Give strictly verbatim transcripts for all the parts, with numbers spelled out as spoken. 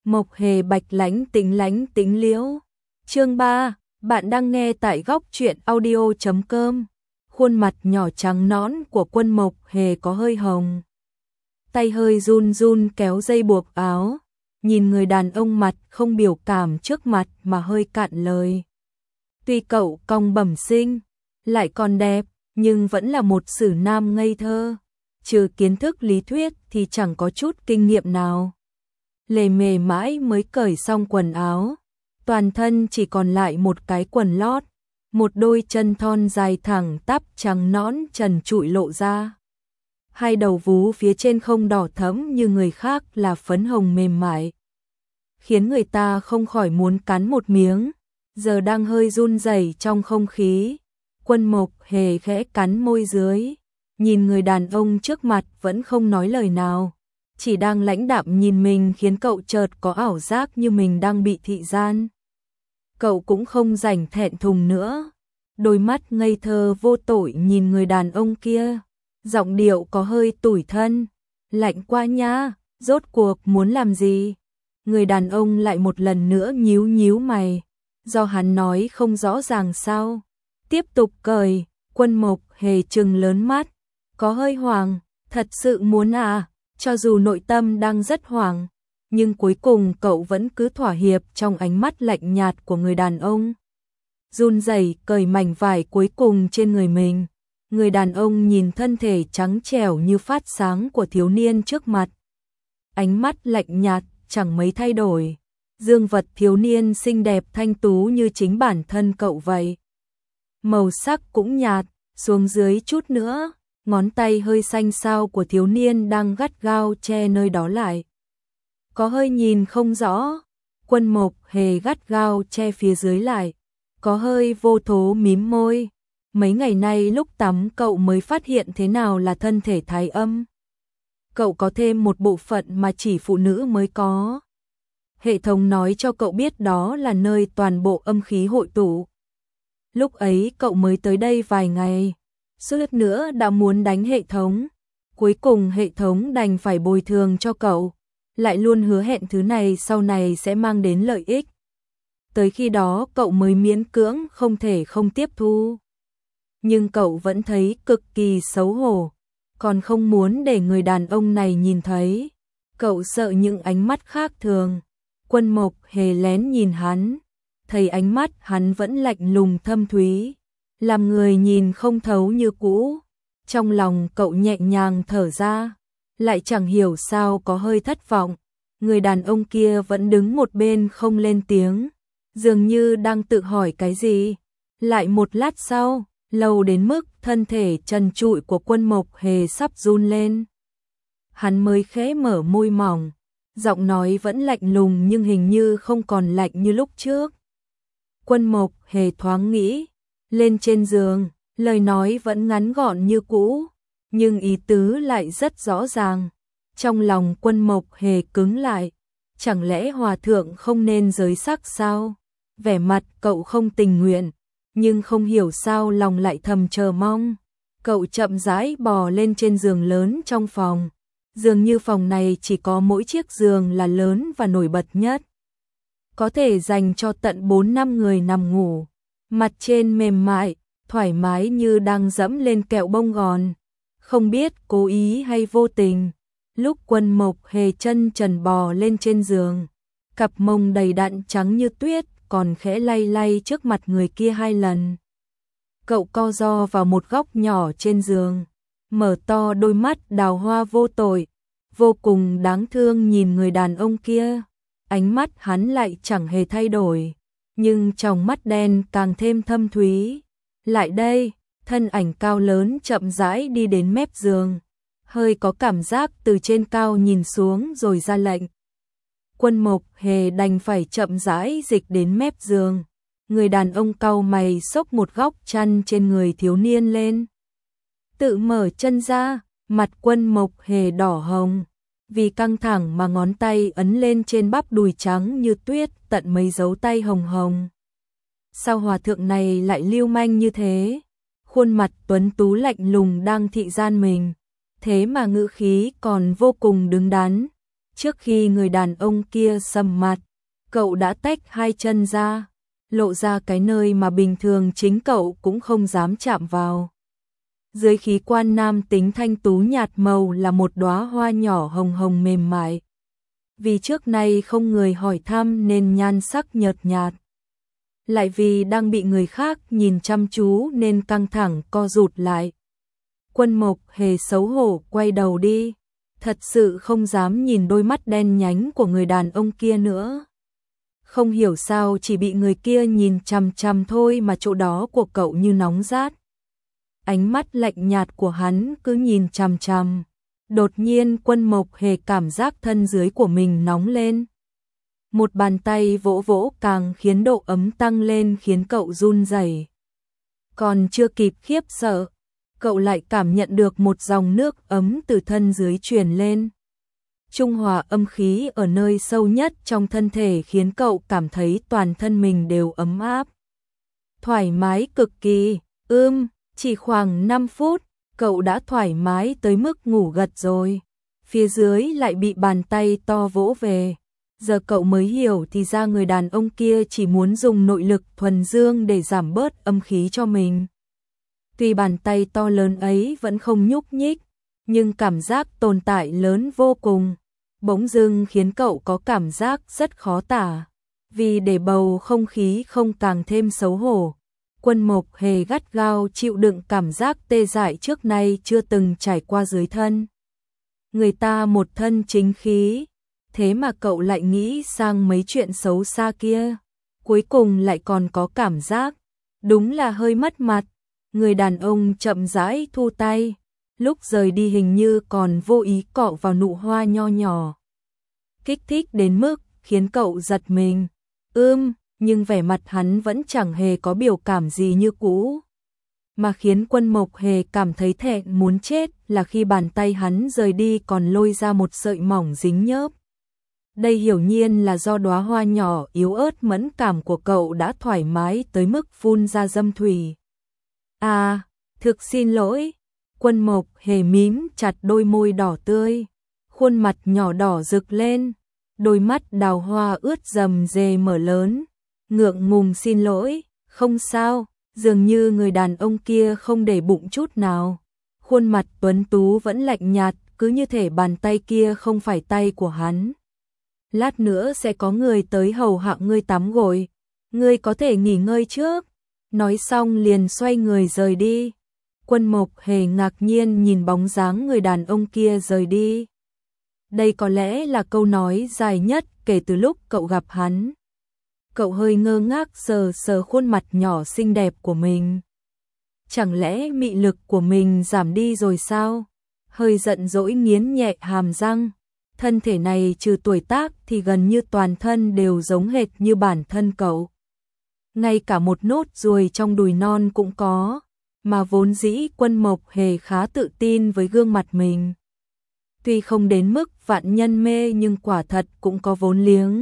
Mộc Hề bạch lãnh tính lãnh tính liễu. Chương ba, bạn đang nghe tại góc truyện audio chấm com. Khuôn mặt nhỏ trắng nõn của Quân Mộc Hề có hơi hồng. Tay hơi run run kéo dây buộc áo, nhìn người đàn ông mặt không biểu cảm trước mặt mà hơi cạn lời. Tuy cậu cong bẩm sinh, lại còn đẹp, nhưng vẫn là một sử nam ngây thơ. Trừ kiến thức lý thuyết thì chẳng có chút kinh nghiệm nào. Lề mề mãi mới cởi xong quần áo, toàn thân chỉ còn lại một cái quần lót, một đôi chân thon dài thẳng tắp trắng nõn trần trụi lộ ra. Hai đầu vú phía trên không đỏ thẫm như người khác là phấn hồng mềm mại, khiến người ta không khỏi muốn cắn một miếng, giờ đang hơi run rẩy trong không khí. Quân Mộc Hề khẽ cắn môi dưới, nhìn người đàn ông trước mặt vẫn không nói lời nào, chỉ đang lãnh đạm nhìn mình khiến cậu chợt có ảo giác như mình đang bị thị gian. Cậu cũng không rảnh thẹn thùng nữa, đôi mắt ngây thơ vô tội nhìn người đàn ông kia, giọng điệu có hơi tủi thân. Lạnh quá nha, rốt cuộc muốn làm gì? Người đàn ông lại một lần nữa nhíu nhíu mày, do hắn nói không rõ ràng sao? Tiếp tục cởi. Quân Mộc Hề trừng lớn mắt, có hơi hoảng, thật sự muốn à? Cho dù nội tâm đang rất hoảng, nhưng cuối cùng cậu vẫn cứ thỏa hiệp trong ánh mắt lạnh nhạt của người đàn ông. Run rẩy cởi mảnh vải cuối cùng trên người mình. Người đàn ông nhìn thân thể trắng trẻo như phát sáng của thiếu niên trước mặt, ánh mắt lạnh nhạt chẳng mấy thay đổi. Dương vật thiếu niên xinh đẹp thanh tú như chính bản thân cậu vậy. Màu sắc cũng nhạt, xuống dưới chút nữa, ngón tay hơi xanh xao của thiếu niên đang gắt gao che nơi đó lại. Có hơi nhìn không rõ. Quân Mộc Hề gắt gao che phía dưới lại, có hơi vô thố mím môi. Mấy ngày nay lúc tắm cậu mới phát hiện thế nào là thân thể thái âm. Cậu có thêm một bộ phận mà chỉ phụ nữ mới có. Hệ thống nói cho cậu biết đó là nơi toàn bộ âm khí hội tụ. Lúc ấy cậu mới tới đây vài ngày, suýt nữa đã muốn đánh hệ thống. Cuối cùng hệ thống đành phải bồi thường cho cậu, lại luôn hứa hẹn thứ này sau này sẽ mang đến lợi ích. Tới khi đó cậu mới miễn cưỡng không thể không tiếp thu. Nhưng cậu vẫn thấy cực kỳ xấu hổ, còn không muốn để người đàn ông này nhìn thấy. Cậu sợ những ánh mắt khác thường. Quân Mộc Hề lén nhìn hắn, thấy ánh mắt hắn vẫn lạnh lùng thâm thúy, làm người nhìn không thấu như cũ. Trong lòng cậu nhẹ nhàng thở ra, lại chẳng hiểu sao có hơi thất vọng. Người đàn ông kia vẫn đứng một bên không lên tiếng, dường như đang tự hỏi cái gì. Lại một lát sau, lâu đến mức thân thể trần trụi của Quân Mộc Hề sắp run lên, hắn mới khẽ mở môi mỏng, giọng nói vẫn lạnh lùng nhưng hình như không còn lạnh như lúc trước. Quân Mộc Hề thoáng nghĩ, lên trên giường, lời nói vẫn ngắn gọn như cũ, nhưng ý tứ lại rất rõ ràng. Trong lòng Quân Mộc Hề cứng lại, chẳng lẽ hòa thượng không nên giới sắc sao? Vẻ mặt cậu không tình nguyện, nhưng không hiểu sao lòng lại thầm chờ mong. Cậu chậm rãi bò lên trên giường lớn trong phòng. Dường như phòng này chỉ có mỗi chiếc giường là lớn và nổi bật nhất, có thể dành cho tận bốn năm người nằm ngủ. Mặt trên mềm mại, thoải mái như đang dẫm lên kẹo bông gòn. Không biết cố ý hay vô tình, lúc Quân Mộc Hề chân trần bò lên trên giường, cặp mông đầy đặn trắng như tuyết còn khẽ lay lay trước mặt người kia hai lần. Cậu co ro vào một góc nhỏ trên giường, mở to đôi mắt đào hoa vô tội, vô cùng đáng thương nhìn người đàn ông kia. Ánh mắt hắn lại chẳng hề thay đổi, nhưng trong mắt đen càng thêm thâm thúy. Lại đây, thân ảnh cao lớn chậm rãi đi đến mép giường, hơi có cảm giác từ trên cao nhìn xuống rồi ra lệnh. Quân Mộc Hề đành phải chậm rãi dịch đến mép giường. Người đàn ông cau mày xốc một góc chăn trên người thiếu niên lên, tự mở chân ra. Mặt Quân Mộc Hề đỏ hồng, vì căng thẳng mà ngón tay ấn lên trên bắp đùi trắng như tuyết tận mấy dấu tay hồng hồng. Sao hòa thượng này lại lưu manh như thế? Khuôn mặt tuấn tú lạnh lùng đang thị gian mình, thế mà ngữ khí còn vô cùng đứng đắn. Trước khi người đàn ông kia sầm mặt, cậu đã tách hai chân ra, lộ ra cái nơi mà bình thường chính cậu cũng không dám chạm vào. Dưới khí quan nam tính thanh tú nhạt màu là một đóa hoa nhỏ hồng hồng mềm mại. Vì trước nay không người hỏi thăm nên nhan sắc nhợt nhạt. Lại vì đang bị người khác nhìn chăm chú nên căng thẳng co rụt lại. Quân Mộc Hề xấu hổ quay đầu đi, thật sự không dám nhìn đôi mắt đen nhánh của người đàn ông kia nữa. Không hiểu sao chỉ bị người kia nhìn chằm chằm thôi mà chỗ đó của cậu như nóng rát. Ánh mắt lạnh nhạt của hắn cứ nhìn chằm chằm. Đột nhiên Quân Mộc Hề cảm giác thân dưới của mình nóng lên. Một bàn tay vỗ vỗ càng khiến độ ấm tăng lên khiến cậu run rẩy. Còn chưa kịp khiếp sợ, cậu lại cảm nhận được một dòng nước ấm từ thân dưới truyền lên. Trung hòa âm khí ở nơi sâu nhất trong thân thể khiến cậu cảm thấy toàn thân mình đều ấm áp. Thoải mái cực kỳ, ưm, chỉ khoảng năm phút, cậu đã thoải mái tới mức ngủ gật rồi. Phía dưới lại bị bàn tay to vỗ về. Giờ cậu mới hiểu thì ra người đàn ông kia chỉ muốn dùng nội lực thuần dương để giảm bớt âm khí cho mình. Tuy bàn tay to lớn ấy vẫn không nhúc nhích, nhưng cảm giác tồn tại lớn vô cùng, bỗng dưng khiến cậu có cảm giác rất khó tả. Vì để bầu không khí không càng thêm xấu hổ, Quân Mộc Hề gắt gao chịu đựng cảm giác tê dại trước nay chưa từng trải qua dưới thân. Người ta một thân chính khí, thế mà cậu lại nghĩ sang mấy chuyện xấu xa kia, cuối cùng lại còn có cảm giác, đúng là hơi mất mặt. Người đàn ông chậm rãi thu tay, lúc rời đi hình như còn vô ý cọ vào nụ hoa nho nhỏ. Kích thích đến mức khiến cậu giật mình. Ưm, nhưng vẻ mặt hắn vẫn chẳng hề có biểu cảm gì như cũ. Mà khiến Quân Mộc Hề cảm thấy thẹn muốn chết là khi bàn tay hắn rời đi còn lôi ra một sợi mỏng dính nhớp. Đây hiển nhiên là do đóa hoa nhỏ yếu ớt mẫn cảm của cậu đã thoải mái tới mức phun ra dâm thủy. À, thực xin lỗi. Quân Mộc Hề mím chặt đôi môi đỏ tươi, khuôn mặt nhỏ đỏ rực lên, đôi mắt đào hoa ướt rầm rề mở lớn, ngượng ngùng xin lỗi, không sao, dường như người đàn ông kia không để bụng chút nào. Khuôn mặt tuấn tú vẫn lạnh nhạt, cứ như thể bàn tay kia không phải tay của hắn. Lát nữa sẽ có người tới hầu hạ ngươi tắm gội, ngươi có thể nghỉ ngơi trước. Nói xong liền xoay người rời đi. Quân Mộc Hề ngạc nhiên nhìn bóng dáng người đàn ông kia rời đi. Đây có lẽ là câu nói dài nhất kể từ lúc cậu gặp hắn. Cậu hơi ngơ ngác sờ sờ khuôn mặt nhỏ xinh đẹp của mình. Chẳng lẽ mị lực của mình giảm đi rồi sao? Hơi giận dỗi nghiến nhẹ hàm răng. Thân thể này trừ tuổi tác thì gần như toàn thân đều giống hệt như bản thân cậu. Ngay cả một nốt ruồi trong đùi non cũng có, mà vốn dĩ Quân Mộc Hề khá tự tin với gương mặt mình. Tuy không đến mức vạn nhân mê nhưng quả thật cũng có vốn liếng.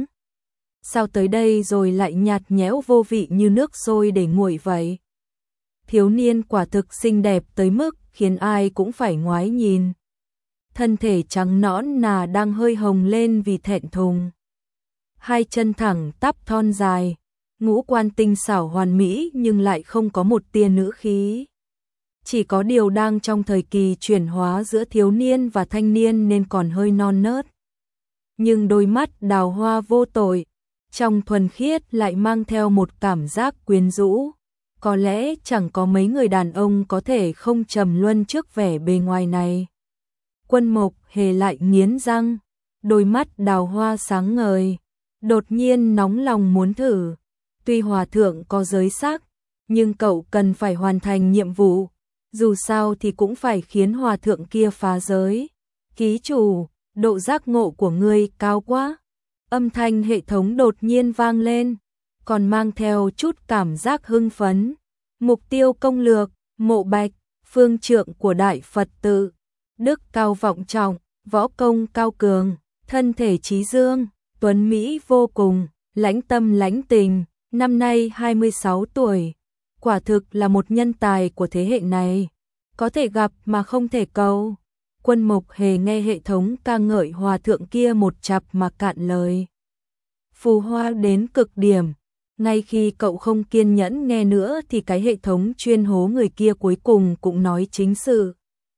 Sao tới đây rồi lại nhạt nhẽo vô vị như nước sôi để nguội vậy? Thiếu niên quả thực xinh đẹp tới mức khiến ai cũng phải ngoái nhìn. Thân thể trắng nõn nà đang hơi hồng lên vì thẹn thùng. Hai chân thẳng tắp thon dài, ngũ quan tinh xảo hoàn mỹ nhưng lại không có một tia nữ khí. Chỉ có điều đang trong thời kỳ chuyển hóa giữa thiếu niên và thanh niên nên còn hơi non nớt. Nhưng đôi mắt đào hoa vô tội, trong thuần khiết lại mang theo một cảm giác quyến rũ. Có lẽ chẳng có mấy người đàn ông có thể không trầm luân trước vẻ bề ngoài này. Quân Mộc Hề lại nghiến răng, đôi mắt đào hoa sáng ngời, đột nhiên nóng lòng muốn thử. Tuy hòa thượng có giới sắc, nhưng cậu cần phải hoàn thành nhiệm vụ, dù sao thì cũng phải khiến hòa thượng kia phá giới. Ký chủ, độ giác ngộ của ngươi cao quá. Âm thanh hệ thống đột nhiên vang lên, còn mang theo chút cảm giác hưng phấn. Mục tiêu công lược, Mộ Bạch, phương trượng của Đại Phật tự. Đức cao vọng trọng, võ công cao cường, thân thể trí dương, tuấn mỹ vô cùng, lãnh tâm lãnh tình, năm nay hai mươi sáu tuổi. Quả thực là một nhân tài của thế hệ này, có thể gặp mà không thể cầu. Quân Mộc Hề nghe hệ thống ca ngợi hòa thượng kia một chặp mà cạn lời. Phù hoa đến cực điểm, ngay khi cậu không kiên nhẫn nghe nữa thì cái hệ thống chuyên hố người kia cuối cùng cũng nói chính sự.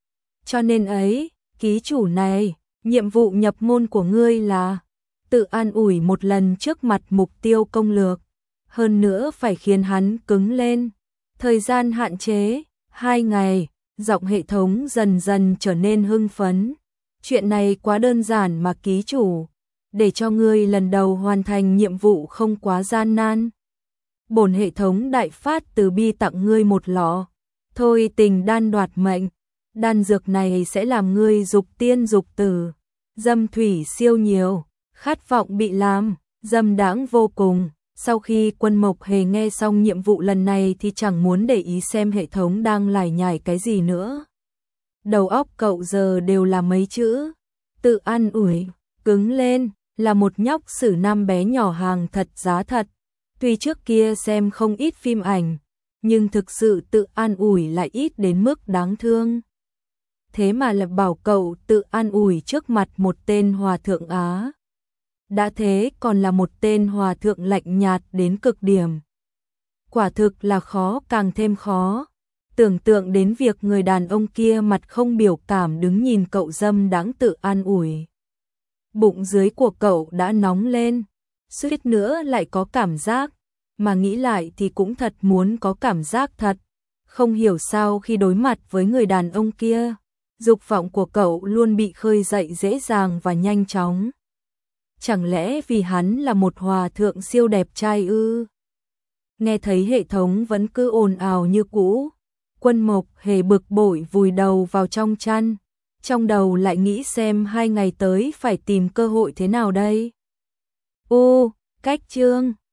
Cho nên ấy, ký chủ này, nhiệm vụ nhập môn của ngươi là tự an ủi một lần trước mặt mục tiêu công lược, hơn nữa phải khiến hắn cứng lên. Thời gian hạn chế, hai ngày, giọng hệ thống dần dần trở nên hưng phấn. Chuyện này quá đơn giản mà ký chủ, để cho ngươi lần đầu hoàn thành nhiệm vụ không quá gian nan. Bổn hệ thống đại phát từ bi tặng ngươi một lọ, thôi tình đan đoạt mệnh. Đan dược này sẽ làm ngươi dục tiên dục tử, dâm thủy siêu nhiều, khát vọng bị làm, dâm đãng vô cùng. Sau khi Quân Mộc Hề nghe xong nhiệm vụ lần này thì chẳng muốn để ý xem hệ thống đang lải nhải cái gì nữa. Đầu óc cậu giờ đều là mấy chữ, tự an ủi, cứng lên, là một nhóc xử nam bé nhỏ hàng thật giá thật. Tuy trước kia xem không ít phim ảnh, nhưng thực sự tự an ủi lại ít đến mức đáng thương. Thế mà là bảo cậu tự an ủi trước mặt một tên hòa thượng Á. Đã thế còn là một tên hòa thượng lạnh nhạt đến cực điểm. Quả thực là khó càng thêm khó. Tưởng tượng đến việc người đàn ông kia mặt không biểu cảm đứng nhìn cậu dâm đáng tự an ủi. Bụng dưới của cậu đã nóng lên, suýt nữa lại có cảm giác, mà nghĩ lại thì cũng thật muốn có cảm giác thật. Không hiểu sao khi đối mặt với người đàn ông kia, dục vọng của cậu luôn bị khơi dậy dễ dàng và nhanh chóng. Chẳng lẽ vì hắn là một hòa thượng siêu đẹp trai ư? Nghe thấy hệ thống vẫn cứ ồn ào như cũ, Quân Mộc Hề bực bội vùi đầu vào trong chăn, trong đầu lại nghĩ xem hai ngày tới phải tìm cơ hội thế nào đây. Ô, cách chương